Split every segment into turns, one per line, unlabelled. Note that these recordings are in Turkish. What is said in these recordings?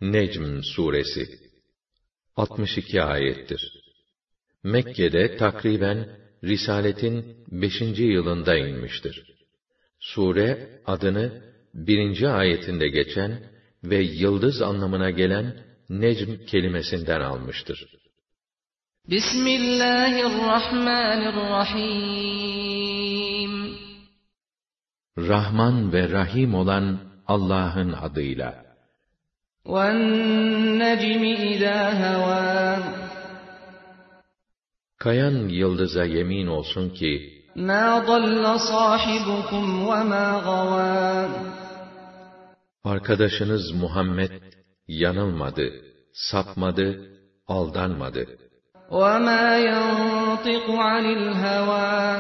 Necm suresi 62 ayettir. Mekke'de takriben Risaletin 5. yılında inmiştir. Sure adını 1. ayetinde geçen ve yıldız anlamına gelen Necm kelimesinden almıştır.
Bismillahirrahmanirrahim.
Rahman ve Rahim olan Allah'ın adıyla.
وَالنَّجْمِ إِذَا هَوَى.
Kayan yıldıza yemin olsun ki,
مَا ضَلَّ صَاحِبُكُمْ وَمَا غَوَى.
arkadaşınız Muhammed yanılmadı, sapmadı, aldanmadı.
وَمَا يَنطِقُ عَنِ الْهَوَى.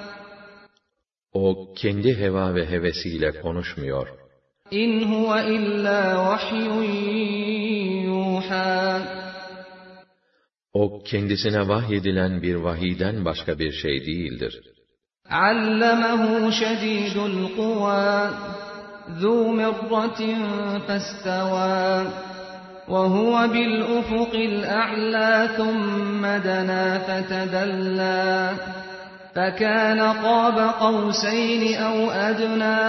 O kendi heva ve hevesiyle konuşmuyor.
إِنْ هُوَ إِلَّا وَحْيٌ يُوحَى.
O kendisine vahyedilen bir vahiyden başka bir şey değildir.
عَلَّمَهُ شَدِيدُ الْقُوَى. ذُو مِرَّةٍ فَاسْتَوَى. وَهُوَ بِالْأُفُقِ الْأَعْلَى ثُمَّ دَنَا فَتَدَلَّى. فَكَانَ قَابَ قَوْسَيْنِ أَوْ أَدْنَى.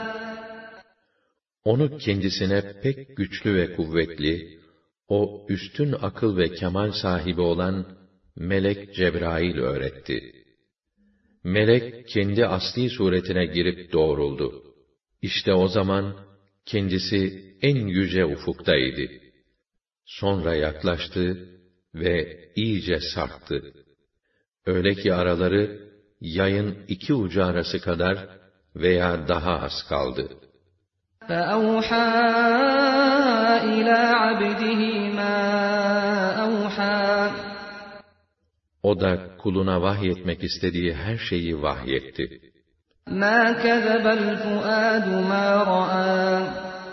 Onu kendisine pek güçlü ve kuvvetli, o üstün akıl ve kemal sahibi olan Melek Cebrail öğretti. Melek kendi asli suretine girip doğruldu. İşte o zaman kendisi en yüce ufuktaydı. Sonra yaklaştı ve iyice sarktı. Öyle ki araları yayın 2 ucu arası kadar veya daha az kaldı.
فَأَوْحَى إِلَى عَبْدِهِ مَا أَوْحَى.
O da kuluna vahyetmek istediği her şeyi vahyetti.
مَا كَذَبَ الْفُؤَادُ مَا رَأَى.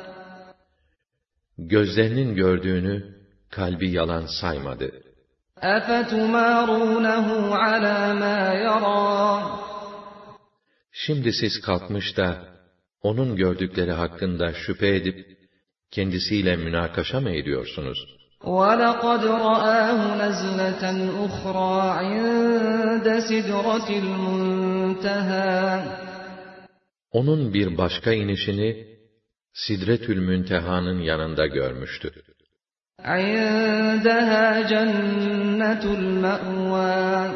Gözlerinin gördüğünü kalbi yalan saymadı.
أَفَتُمَارُونَهُ عَلَى مَا يَرَى.
Şimdi siz kalkmış da onun gördükleri hakkında şüphe edip kendisiyle münakaşa mı ediyorsunuz?
وَلَقَدْ رَآهُ نَزْلَةً أُخْرَى عِندَ سِدْرَةِ الْمُنْتَهَى.
Onun bir başka inişini Sidretül Münteha'nın yanında görmüştü.
عِندَهَا جَنَّةُ الْمَأْوَى.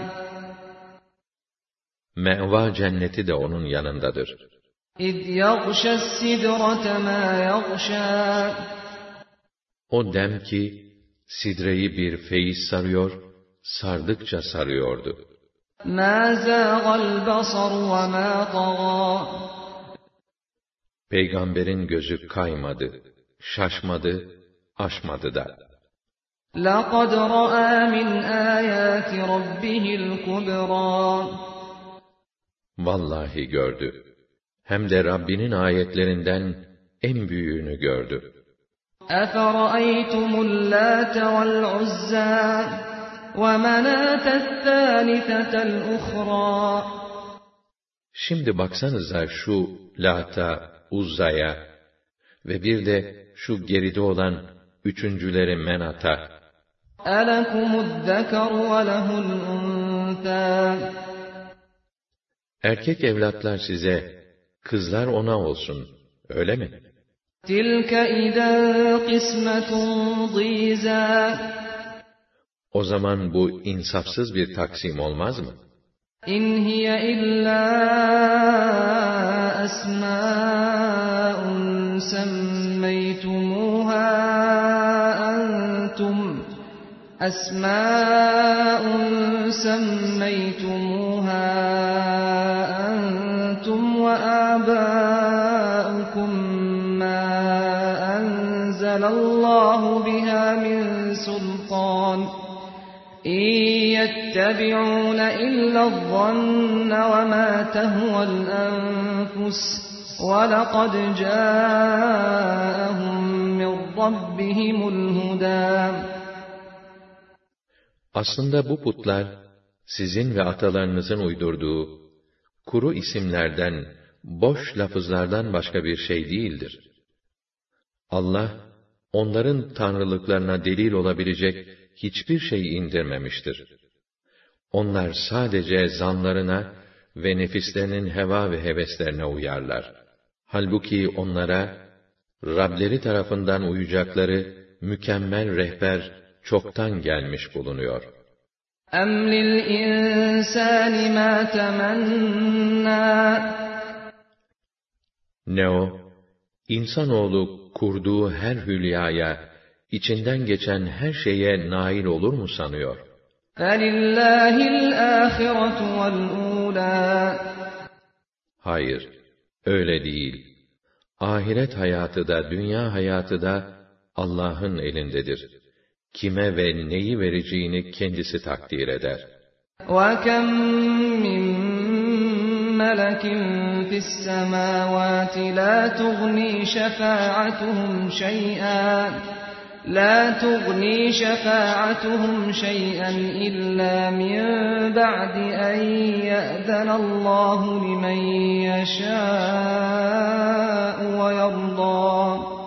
Me'va cenneti de onun yanındadır.
إِذْ يَغْشَى السِّدْرَةَ مَا يَغْشَى.
O dem ki sidreyi bir feyiz sarıyor, sardıkça sarıyordu.
مَا زَاغَ الْبَصَرُ وَمَا طَغَى.
Peygamberin gözü kaymadı, şaşmadı, aşmadı da.
لَقَدْ رَأَى مِنْ آيَاتِ رَبِّهِ الْكُبْرَى.
Vallahi gördü. Hem de Rabbinin ayetlerinden en büyüğünü gördü.
أَفَرَأَيْتُمُ اللَّاتَ وَالْعُزَّى وَمَنَاةَ الثَّالِثَةَ الْأُخْرَى.
Şimdi baksanıza şu Lat'a, Uzza'ya ve bir de şu geride olan üçüncüleri Menat'a.
أَلَكُمُ الذَّكَرُ وَلَهُ الْأُنْثَى.
Erkek evlatlar size, kızlar ona olsun, öyle mi?
تِلْكَ إِذًا قِسْمَةٌ ضِيزَى.
O zaman bu insafsız bir taksim olmaz mı?
إِنْ هِيَ إِلَّا أَسْمَاءٌ سَمَّيْتُمُوهَا أَنْتُمْ وَآبَاؤُكُمْ مَا أَنزَلَ اللَّهُ بِهَا مِنْ سُلْطَانٍ إِنْ يَتَّبِعُونَ إِلَّا الظَّنَّ وَمَا تَهْوَى الْأَنفُسُ وَلَقَدْ جَاءَهُمْ مِنْ رَبِّهِمُ الْهُدَى.
Aslında bu putlar, sizin ve atalarınızın uydurduğu, kuru isimlerden, boş lafızlardan başka bir şey değildir. Allah, onların tanrılıklarına delil olabilecek hiçbir şey indirmemiştir. Onlar sadece zanlarına ve nefislerinin heva ve heveslerine uyarlar. Halbuki onlara, Rableri tarafından uyacakları mükemmel rehber çoktan gelmiş bulunuyor.
اَمْ لِلْاِنْسَانِ مَا تَمَنَّى
Ne o, insanoğlu kurduğu her hülyaya, içinden geçen her şeye nail olur mu sanıyor?
فَلِلَّهِ الْآخِرَةُ وَالْأُولَى
Hayır, öyle değil. Ahiret hayatı da, dünya hayatı da Allah'ın elindedir. Kime ve neyi vereceğini kendisi takdir eder.
وَكَمْ مِنْ مَلَكٍ فِي السَّمَاوَاتِ لَا تُغْنِي شَفَاعَتُهُمْ شَيْئًا إِلَّا مِنْ بَعْدِ أَنْ يَأْذَنَ اللَّهُ لِمَنْ يَشَاءُ وَيَرْضَى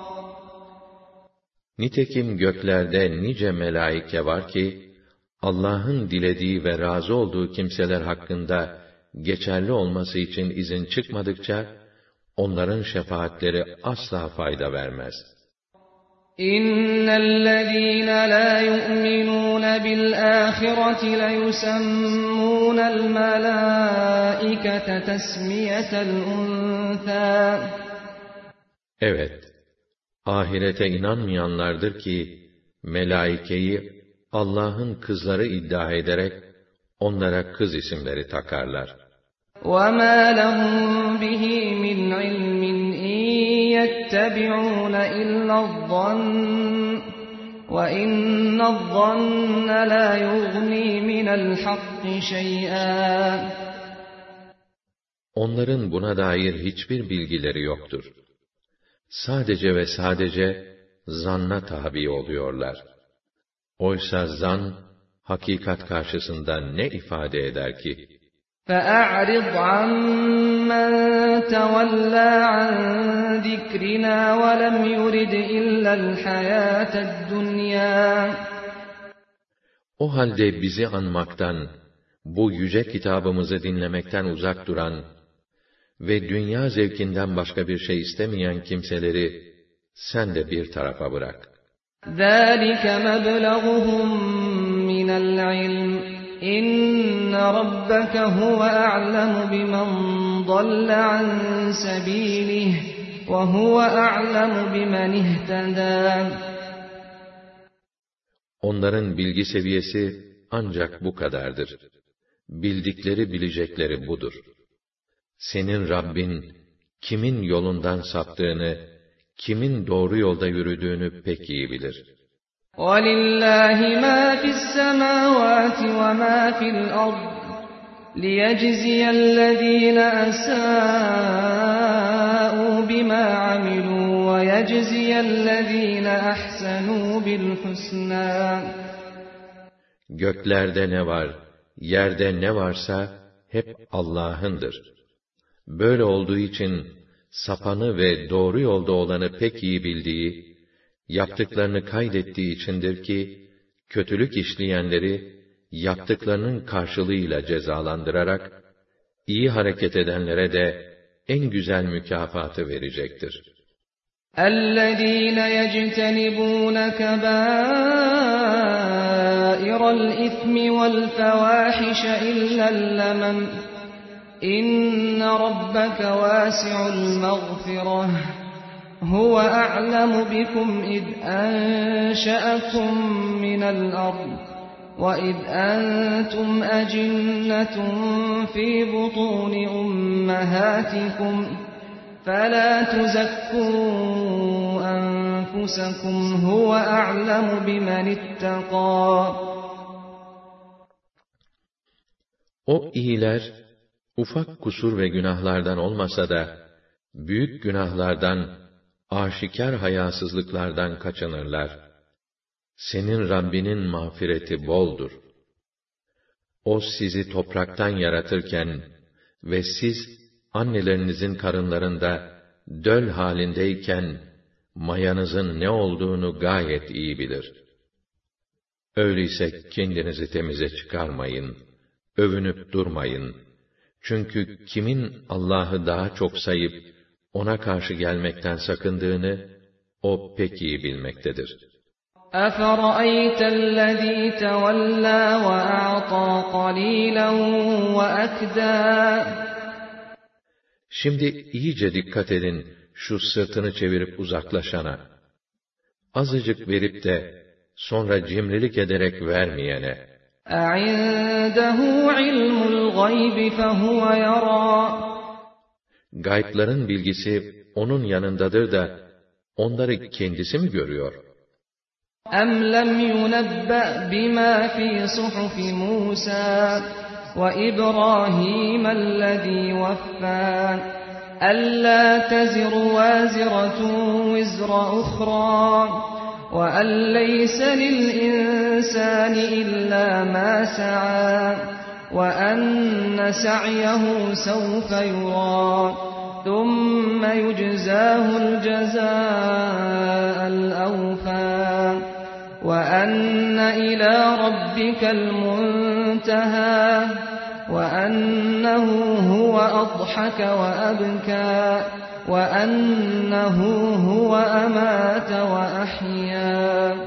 Nitekim göklerde nice melaike var ki, Allah'ın dilediği ve razı olduğu kimseler hakkında geçerli olması için izin çıkmadıkça, onların şefaatleri asla fayda vermez.
اِنَّ الَّذ۪ينَ لَا يُؤْمِنُونَ بِالْآخِرَةِ لَيُسَمُّونَ الْمَلَائِكَةَ تَسْمِيَةَ الْاُنْثَى
Evet, ahirete inanmayanlardır ki, melaikeyi Allah'ın kızları iddia ederek, onlara kız isimleri takarlar.
وَمَا لَهُمْ بِهِ مِنْ عِلْمٍ اِنْ يَتَّبِعُونَ إِلَّا الظَّنَّ وَإِنَّ الظَّنَّ لَا يُغْنِي مِنَ الْحَقِّ شَيْئًا
Onların buna dair hiçbir bilgileri yoktur. Sadece ve sadece zanna tabi oluyorlar. Oysa zan, hakikat karşısında ne ifade eder ki?
فَأَعْرِضْ عَمَّنْ تَوَلَّى عَنْ ذِكْرِنَا وَلَمْ يُرِدْ إِلَّا الْحَيَاةَ الدُّنْيَا
O halde bizi anmaktan, bu yüce kitabımızı dinlemekten uzak duran ve dünya zevkinden başka bir şey istemeyen kimseleri sen de bir tarafa bırak.
ذَٰلِكَ مَبْلَغُهُمْ مِنَ الْعِلْمِ إِنَّ رَبَّكَ هُوَ أَعْلَمُ بِمَنْ ضَلَّ عَنْ سَبِيلِهِ وَهُوَ أَعْلَمُ بِمَنِ اهْتَدَى
Onların bilgi seviyesi ancak bu kadardır. Bildikleri bilecekleri budur. Senin Rabbin, kimin yolundan saptığını, kimin doğru yolda yürüdüğünü pek iyi bilir.
وَلِلَّهِ مَا فِي السَّمَاوَاتِ وَمَا فِي الْأَرْضِ لِيَجْزِيَ الَّذ۪ينَ أَسَاءُوا بِمَا عَمِلُوا وَيَجْزِيَ الَّذ۪ينَ أَحْسَنُوا بِالْحُسْنَى
Göklerde ne var, yerde ne varsa hep Allah'ındır. Böyle olduğu için sapanı ve doğru yolda olanı pek iyi bildiği, yaptıklarını kaydettiği içindir ki, kötülük işleyenleri yaptıklarının karşılığıyla cezalandırarak, iyi hareket edenlere de en güzel mükafatı verecektir.
اَلَّذ۪ينَ يَجْتَنِبُونَ كَبَائِرَ الْإِثْمِ وَالْفَوَاحِشَ إِلَّا اللَّمَمَ إِنَّ رَبَّكَ وَاسِعُ الْمَغْفِرَةِ هُوَ أَعْلَمُ بِكُمْ إِذْ أَنْشَأَكُمْ مِنَ الْأَرْضِ وَإِذْ أَنْتُمْ أَجِنَّةٌ فِي بُطُونِ أُمَّهَاتِكُمْ فَلَا تُزَكُّوا أَنفُسَكُمْ هُوَ أَعْلَمُ بِمَنِ اتَّقَى
O iyiler, ufak kusur ve günahlardan olmasa da, büyük günahlardan, aşikar hayasızlıklardan kaçınırlar. Senin Rabbinin mağfireti boldur. O sizi topraktan yaratırken ve siz annelerinizin karınlarında döl halindeyken mayanızın ne olduğunu gayet iyi bilir. Öyleyse kendinizi temize çıkarmayın, övünüp durmayın. Çünkü kimin Allah'ı daha çok sayıp, ona karşı gelmekten sakındığını, o pek iyi bilmektedir.
أَفَرَأَيْتَ الَّذ۪ي تَوَلَّى وَأَعْطَى قَلِيلًا وَأَكْدَى.
Şimdi iyice dikkat edin şu sırtını çevirip uzaklaşana. Azıcık verip de sonra cimrilik ederek vermeyene.
أَعِندَهُ عِلْمُ الْغَيْبِ فَهُوَ يَرَى.
Gaybların bilgisi onun yanındadır da onları kendisi mi görüyor?
أَمْ لَمْ يُنَبَّأْ بِمَا فِي صُحُفِ مُوسَى وَإِبْرَاهِيمَ الَّذِي وَفَّى أَلَّا تَزِرُ وَازِرَةٌ وِزْرَ أُخْرَى وَأَن لَّيْسَ لِلْإِنسَانِ إِلَّا مَا سَعَى وَأَنَّ سَعْيَهُ سَوْفَ يُرَى ثُمَّ يُجْزَاهُ الْجَزَاءَ الْأَوْفَى وَأَنَّ إِلَى رَبِّكَ الْمُنتَهَى وَأَنَّهُ هُوَ أَضْحَكَ وَأَبْكَى وَأَنَّهُ هُوَ أَمَاتَ وَأَحْيَا.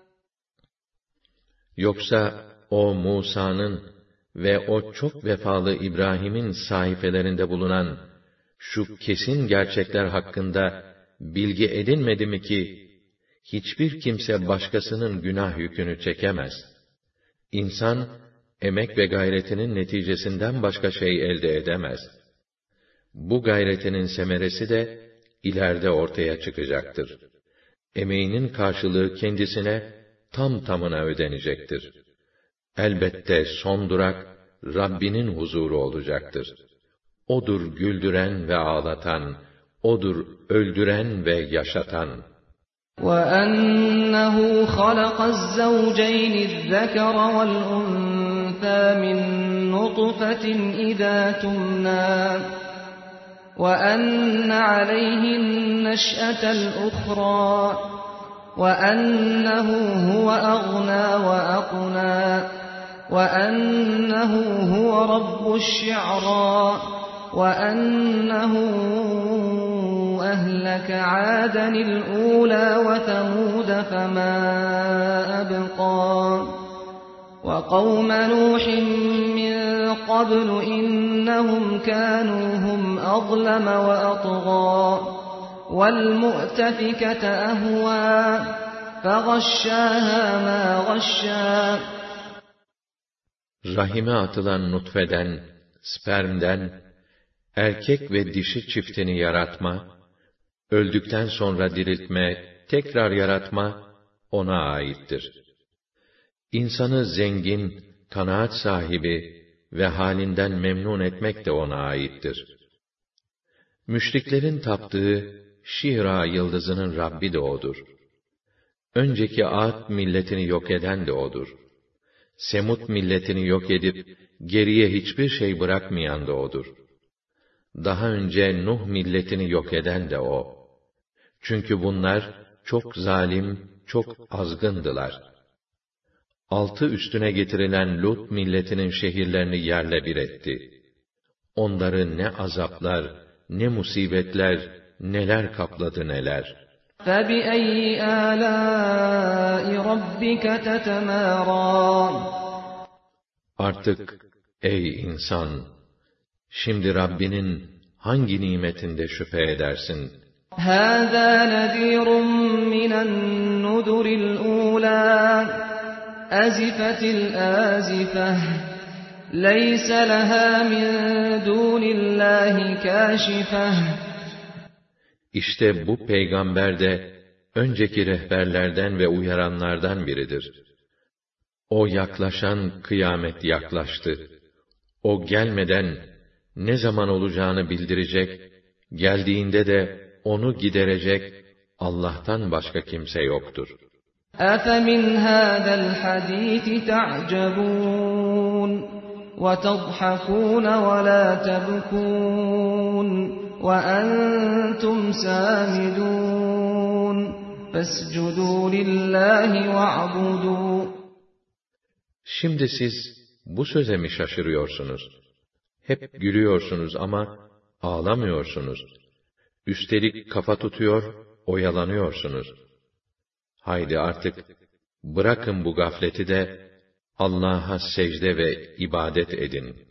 Yoksa o Musa'nın ve o çok vefalı İbrahim'in sahifelerinde bulunan şu kesin gerçekler hakkında bilgi edinmedi mi ki, hiçbir kimse başkasının günah yükünü çekemez. İnsan, emek ve gayretinin neticesinden başka şey elde edemez. Bu gayretinin semeresi de, ileride ortaya çıkacaktır. Emeğinin karşılığı kendisine, tam tamına ödenecektir. Elbette son durak, Rabbinin huzuru olacaktır. O'dur güldüren ve ağlatan, O'dur öldüren ve yaşatan.
وَأَنَّهُ خَلَقَ الزَّوْجَيْنِ الذَّكَرَ وَالْأُنثَى مِنْ نُطْفَةٍ إِذَا تُمْنَى وَأَنَّ عَلَيْهِ النَّشْأَةَ الْأُخْرَى وَأَنَّهُ هُوَ أَغْنَى وَأَقْنَى وَأَنَّهُ هُوَ رَبُّ الشِّعْرَى وَأَنَّهُ أَهْلَكَ عَادًا الْأُولَى وَثَمُودَ فَمَا أَبْقَى وَقَوْمَ نُوحٍ مِّن قَبْلُ إِنَّهُمْ كَانُوا هُمْ أَظْلَمَ وَأَطْغَى وَالْمُؤْتَفِكَةَ أَهْوَى فَغَشَّاهَا مَا غَشَّى.
Rahime atılan nutfeden, spermden, erkek ve dişi çiftini yaratma, öldükten sonra diriltme, tekrar yaratma, ona aittir. İnsanı zengin, kanaat sahibi ve halinden memnun etmek de ona aittir. Müşriklerin taptığı Şira yıldızının Rabbi de O'dur. Önceki Ad milletini yok eden de O'dur. Semud milletini yok edip, geriye hiçbir şey bırakmayan da O'dur. Daha önce Nuh milletini yok eden de O. Çünkü bunlar çok zalim, çok azgındılar. Altı üstüne getirilen Lut milletinin şehirlerini yerle bir etti. Onları ne azaplar, ne musibetler, neler kapladı neler.
فَبِأَيِّ آلَاءِ رَبِّكَ تَتَمَارَى.
Artık ey insan! Şimdi Rabbinin hangi nimetinde şüphe edersin?
هَذَا نَذِيرٌ مِّنَ النُّذُرِ الْأُولَى أَزِفَتِ الْآزِفَةُ لَيْسَ لَهَا مِن دُونِ اللّٰهِ كَاشِفَةٌ.
İşte bu peygamber de önceki rehberlerden ve uyaranlardan biridir. O yaklaşan kıyamet yaklaştı. O gelmeden ne zaman olacağını bildirecek, geldiğinde de onu giderecek Allah'tan başka kimse yoktur.
أَفَمِنْ هَذَا الْحَدِيثِ تَعْجَبُونَ وَتَضْحَكُونَ وَلَا تَبْكُونَ وَأَنْتُمْ سَامِدُونَ. فَاسْجُدُوا لِلّٰهِ وَاعْبُدُوا.
Şimdi siz bu söze mi şaşırıyorsunuz? Hep gülüyorsunuz ama ağlamıyorsunuz. Üstelik kafa tutuyor, oyalanıyorsunuz. Haydi artık bırakın bu gafleti de Allah'a secde ve ibadet edin.